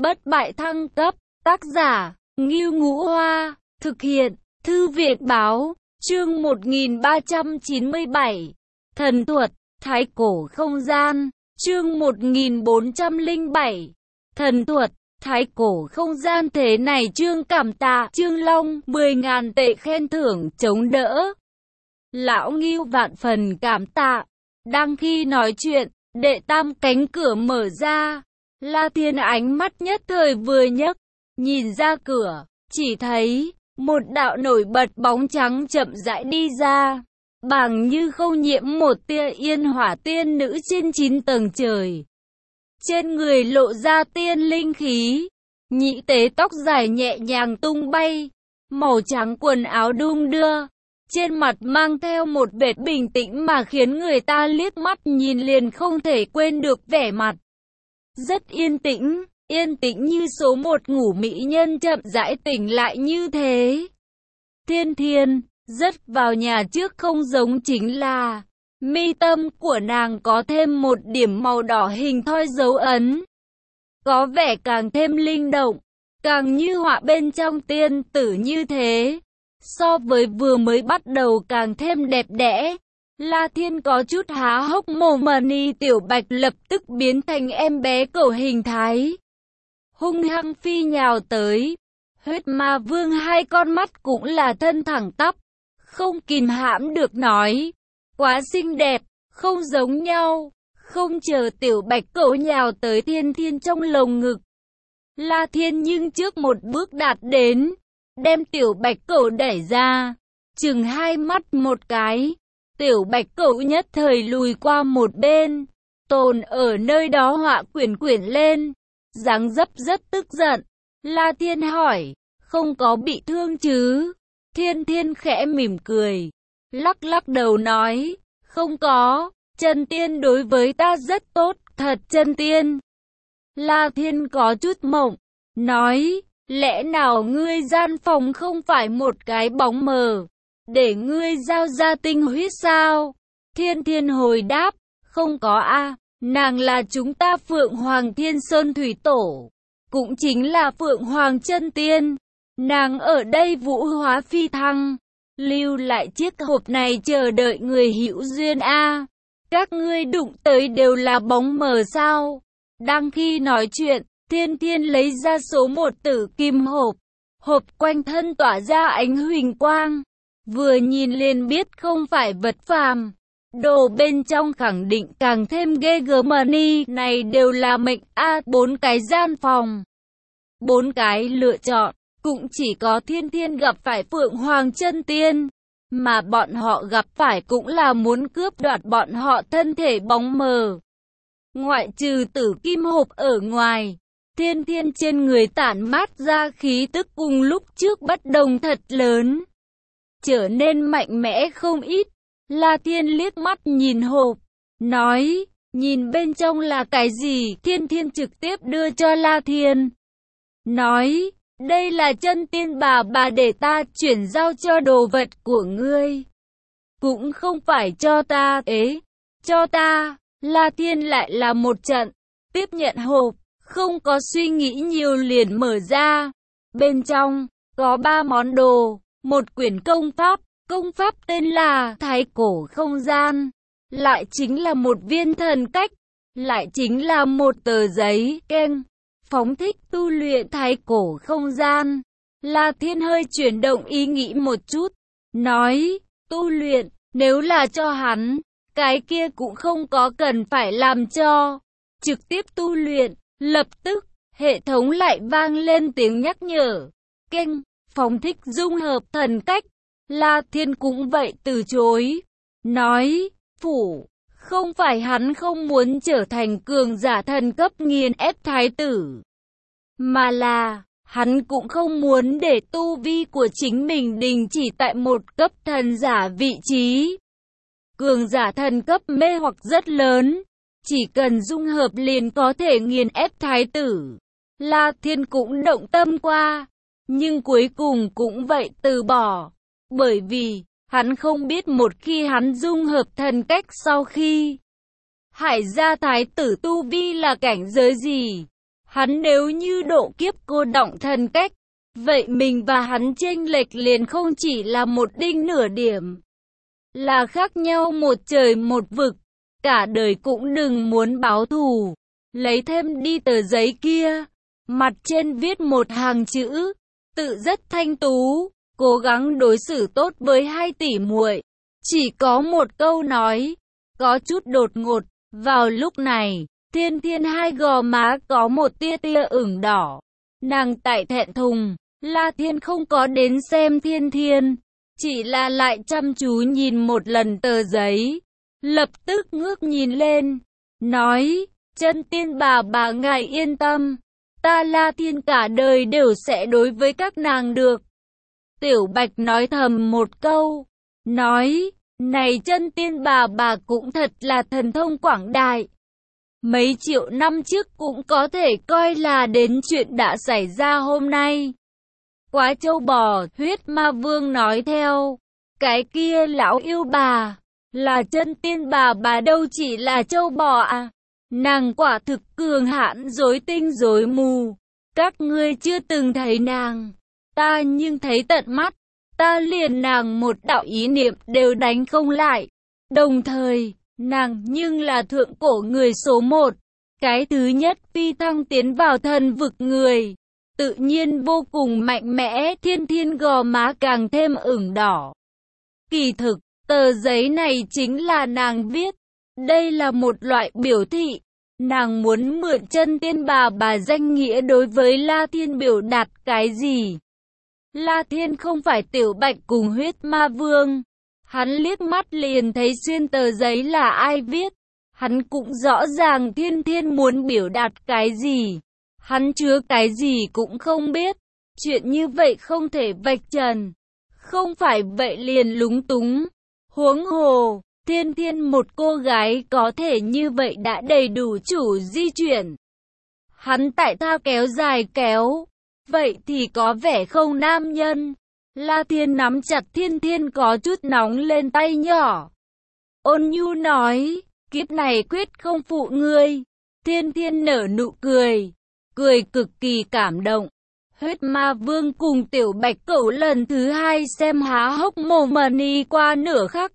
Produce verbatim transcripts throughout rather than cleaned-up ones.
Bất bại thăng cấp, tác giả, Ngưu Ngũ Hoa, thực hiện, Thư viện Báo, chương một nghìn ba trăm chín mươi bảy, Thần thuật, Thái Cổ Không Gian, chương một nghìn bốn trăm lẻ bảy, Thần thuật, Thái Cổ Không Gian. Thế này chương cảm tạ, Trương Long, mười ngàn tệ khen thưởng, chống đỡ. Lão Ngưu vạn phần cảm tạ. Đang khi nói chuyện, đệ tam cánh cửa mở ra. La Thiên ánh mắt nhất thời vừa nhấc, nhìn ra cửa, chỉ thấy một đạo nổi bật bóng trắng chậm rãi đi ra, bằng như không nhiễm một tia yên hỏa tiên nữ trên chín tầng trời. Trên người lộ ra tiên linh khí, nhị tế tóc dài nhẹ nhàng tung bay, màu trắng quần áo đung đưa, trên mặt mang theo một vệt bình tĩnh mà khiến người ta liếc mắt nhìn liền không thể quên được vẻ mặt. Rất yên tĩnh, yên tĩnh như số một ngủ mỹ nhân chậm rãi tỉnh lại như thế. Thiên Thiên, rất vào nhà trước không giống chính là, mi tâm của nàng có thêm một điểm màu đỏ hình thoi dấu ấn. Có vẻ càng thêm linh động, càng như họa bên trong tiên tử như thế. So với vừa mới bắt đầu càng thêm đẹp đẽ. La Thiên có chút há hốc mồm, Mani Tiểu Bạch lập tức biến thành em bé cẩu hình thái, hung hăng phi nhào tới. Huyết Ma Vương hai con mắt cũng là thân thẳng tắp, không kìm hãm được nói, quá xinh đẹp, không giống nhau. Không chờ Tiểu Bạch cẩu nhào tới Thiên Thiên trong lồng ngực, La Thiên nhưng trước một bước đạt đến, đem Tiểu Bạch cẩu đẩy ra, chừng hai mắt một cái. Tiểu Bạch cẩu nhất thời lùi qua một bên, tồn ở nơi đó họa quyển quyển lên, dáng dấp rất tức giận. La Thiên hỏi, không có bị thương chứ? Thiên Thiên khẽ mỉm cười, lắc lắc đầu nói, không có, chân tiên đối với ta rất tốt, thật chân tiên. La Thiên có chút mộng, nói, lẽ nào ngươi gian phòng không phải một cái bóng mờ, để ngươi giao ra tinh huyết sao? Thiên Thiên hồi đáp, không có a, nàng là chúng ta Phượng Hoàng Thiên Sơn Thủy Tổ, cũng chính là Phượng Hoàng chân tiên. Nàng ở đây vũ hóa phi thăng, lưu lại chiếc hộp này chờ đợi người hữu duyên a. Các ngươi đụng tới đều là bóng mờ sao? Đang khi nói chuyện, Thiên Thiên lấy ra số một tử kim hộp, hộp quanh thân tỏa ra ánh huỳnh quang. Vừa nhìn liền biết không phải vật phàm, đồ bên trong khẳng định càng thêm ghê gớm. Money này đều là mệnh a, bốn cái gian phòng, bốn cái lựa chọn, cũng chỉ có Thiên Thiên gặp phải Phượng Hoàng chân tiên, mà bọn họ gặp phải cũng là muốn cướp đoạt bọn họ thân thể bóng mờ. Ngoại trừ tử kim hộp ở ngoài, Thiên Thiên trên người tản mát ra khí tức cùng lúc trước bất đồng thật lớn, trở nên mạnh mẽ không ít. La Thiên liếc mắt nhìn hộp, nói, nhìn bên trong là cái gì? Thiên Thiên trực tiếp đưa cho La Thiên, nói, đây là chân tiên bà bà để ta chuyển giao cho đồ vật của ngươi. Cũng không phải cho ta, ế, cho ta. La Thiên lại là một trận, tiếp nhận hộp, không có suy nghĩ nhiều liền mở ra. Bên trong, có ba món đồ. Một quyển công pháp, công pháp tên là Thái Cổ Không Gian, lại chính là một viên thần cách, lại chính là một tờ giấy keng, phóng thích tu luyện Thái Cổ Không Gian. La Thiên hơi chuyển động ý nghĩ một chút, nói, tu luyện, nếu là cho hắn, cái kia cũng không có cần phải làm cho, trực tiếp tu luyện. Lập tức, hệ thống lại vang lên tiếng nhắc nhở, keng, phóng thích dung hợp thần cách. La Thiên cũng vậy từ chối, nói, phủ, không phải hắn không muốn trở thành cường giả thần cấp nghiền ép thái tử, mà là, hắn cũng không muốn để tu vi của chính mình đình chỉ tại một cấp thần giả vị trí. Cường giả thần cấp mê hoặc rất lớn, chỉ cần dung hợp liền có thể nghiền ép thái tử. La Thiên cũng động tâm qua, nhưng cuối cùng cũng vậy từ bỏ, bởi vì, hắn không biết một khi hắn dung hợp thần cách sau khi Hải gia thái tử tu vi là cảnh giới gì. Hắn nếu như độ kiếp cô đọng thần cách, vậy mình và hắn chênh lệch liền không chỉ là một đinh nửa điểm, là khác nhau một trời một vực, cả đời cũng đừng muốn báo thù. Lấy thêm đi tờ giấy kia, mặt trên viết một hàng chữ, tự rất thanh tú, cố gắng đối xử tốt với hai tỷ muội. Chỉ có một câu nói, có chút đột ngột. Vào lúc này, Thiên Thiên hai gò má có một tia tia ửng đỏ. Nàng tại thẹn thùng, La Thiên không có đến xem Thiên Thiên, chỉ là lại chăm chú nhìn một lần tờ giấy, lập tức ngước nhìn lên, nói, chân tiên bà bà ngài yên tâm, ta La Thiên cả đời đều sẽ đối với các nàng được. Tiểu Bạch nói thầm một câu, nói, này chân tiên bà bà cũng thật là thần thông quảng đại. Mấy triệu năm trước cũng có thể coi là đến chuyện đã xảy ra hôm nay. Quá trâu bò, huyết ma vương nói theo. Cái kia lão yêu bà, là chân tiên bà bà đâu chỉ là trâu bò à. Nàng quả thực cường hãn rối tinh rối mù. Các ngươi chưa từng thấy nàng, ta nhưng thấy tận mắt. Ta liền nàng một đạo ý niệm đều đánh không lại. Đồng thời, nàng nhưng là thượng cổ người số một. Cái thứ nhất phi thăng tiến vào thần vực người. Tự nhiên vô cùng mạnh mẽ. Thiên Thiên gò má càng thêm ửng đỏ. Kỳ thực, tờ giấy này chính là nàng viết. Đây là một loại biểu thị. Nàng muốn mượn chân tiên bà bà danh nghĩa đối với La Thiên biểu đạt cái gì. La Thiên không phải Tiểu Bạch cùng huyết ma vương. Hắn liếc mắt liền thấy xuyên tờ giấy là ai viết. Hắn cũng rõ ràng Thiên Thiên muốn biểu đạt cái gì. Hắn chứa cái gì cũng không biết. Chuyện như vậy không thể vạch trần. Không phải vậy liền lúng túng. Huống hồ, Thiên Thiên một cô gái có thể như vậy đã đầy đủ chủ di chuyển. Hắn tại thao kéo dài kéo. Vậy thì có vẻ không nam nhân. La Thiên nắm chặt Thiên Thiên có chút nóng lên tay nhỏ. Ôn nhu nói, kiếp này quyết không phụ ngươi. Thiên Thiên nở nụ cười, cười cực kỳ cảm động. Huyết ma vương cùng Tiểu Bạch Cẩu lần thứ hai xem há hốc mồm mani qua nửa khắc.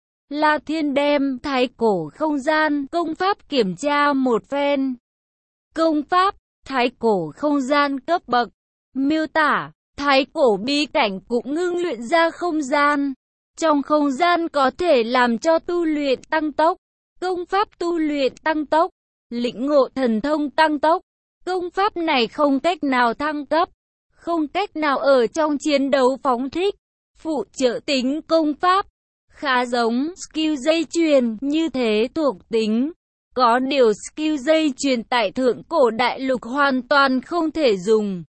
La Thiên đem thái cổ không gian công pháp kiểm tra một phen. Công pháp thái cổ không gian cấp bậc. Miêu tả, thái cổ bí cảnh cũng ngưng luyện ra không gian. Trong không gian có thể làm cho tu luyện tăng tốc. Công pháp tu luyện tăng tốc. Lĩnh ngộ thần thông tăng tốc. Công pháp này không cách nào thăng cấp. Không cách nào ở trong chiến đấu phóng thích. Phụ trợ tính công pháp. Khá giống skill dây chuyền như thế thuộc tính. Có điều skill dây chuyền tại thượng cổ đại lục hoàn toàn không thể dùng.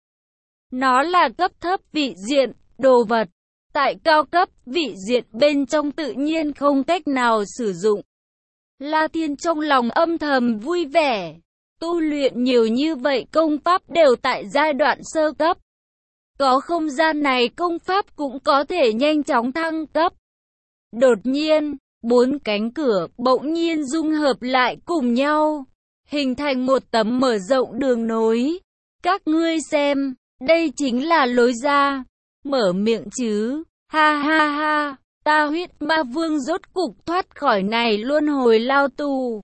Nó là cấp thấp vị diện, đồ vật. Tại cao cấp vị diện bên trong tự nhiên không cách nào sử dụng. La Thiên trong lòng âm thầm vui vẻ. Tu luyện nhiều như vậy công pháp đều tại giai đoạn sơ cấp. Có không gian này công pháp cũng có thể nhanh chóng thăng cấp. Đột nhiên, bốn cánh cửa bỗng nhiên dung hợp lại cùng nhau, hình thành một tấm mở rộng đường nối. Các ngươi xem, đây chính là lối ra. Mở miệng chứ, ha ha ha, ta huyết ma vương rốt cục thoát khỏi này luân hồi lao tù.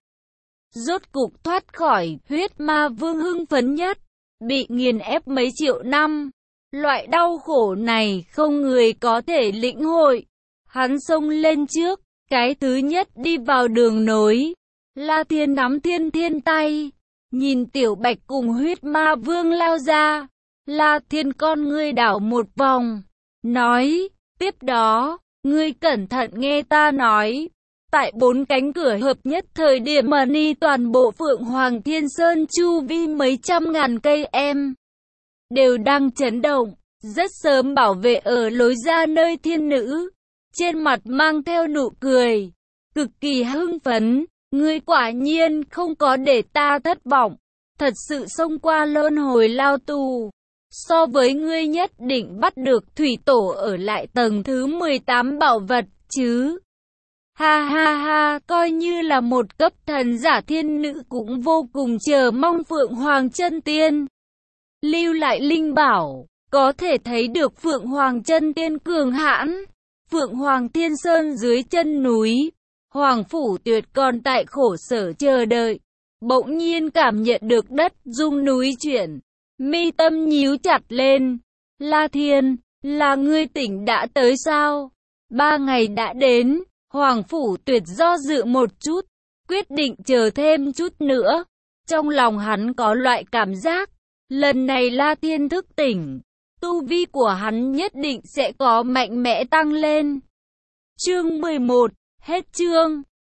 Rốt cục thoát khỏi, huyết ma vương hưng phấn nhất, bị nghiền ép mấy triệu năm. Loại đau khổ này không người có thể lĩnh hội. Hắn xông lên trước, cái thứ nhất đi vào đường nối. La Thiên nắm Thiên Thiên tay, nhìn Tiểu Bạch cùng huyết ma vương lao ra. La Thiên con ngươi đảo một vòng, nói, tiếp đó, ngươi cẩn thận nghe ta nói. Tại bốn cánh cửa hợp nhất thời điểm mani toàn bộ Phượng Hoàng Thiên Sơn chu vi mấy trăm ngàn cây em đều đang chấn động, rất sớm bảo vệ ở lối ra nơi thiên nữ. Trên mặt mang theo nụ cười, cực kỳ hưng phấn, ngươi quả nhiên không có để ta thất vọng, thật sự xông qua luân hồi lao tù. So với ngươi nhất định bắt được thủy tổ ở lại tầng thứ mười tám bảo vật chứ. Ha ha ha, coi như là một cấp thần giả thiên nữ cũng vô cùng chờ mong Phượng Hoàng Chân Tiên lưu lại linh bảo, có thể thấy được Phượng Hoàng Chân Tiên cường hãn. Phượng Hoàng Thiên Sơn dưới chân núi, Hoàng Phủ Tuyệt còn tại khổ sở chờ đợi, bỗng nhiên cảm nhận được đất rung núi chuyển, mi tâm nhíu chặt lên. La Thiên, là ngươi tỉnh đã tới sao? Ba ngày đã đến. Hoàng Phủ Tuyệt do dự một chút, quyết định chờ thêm chút nữa. Trong lòng hắn có loại cảm giác, lần này La Thiên thức tỉnh, tu vi của hắn nhất định sẽ có mạnh mẽ tăng lên. Chương mười một, hết chương.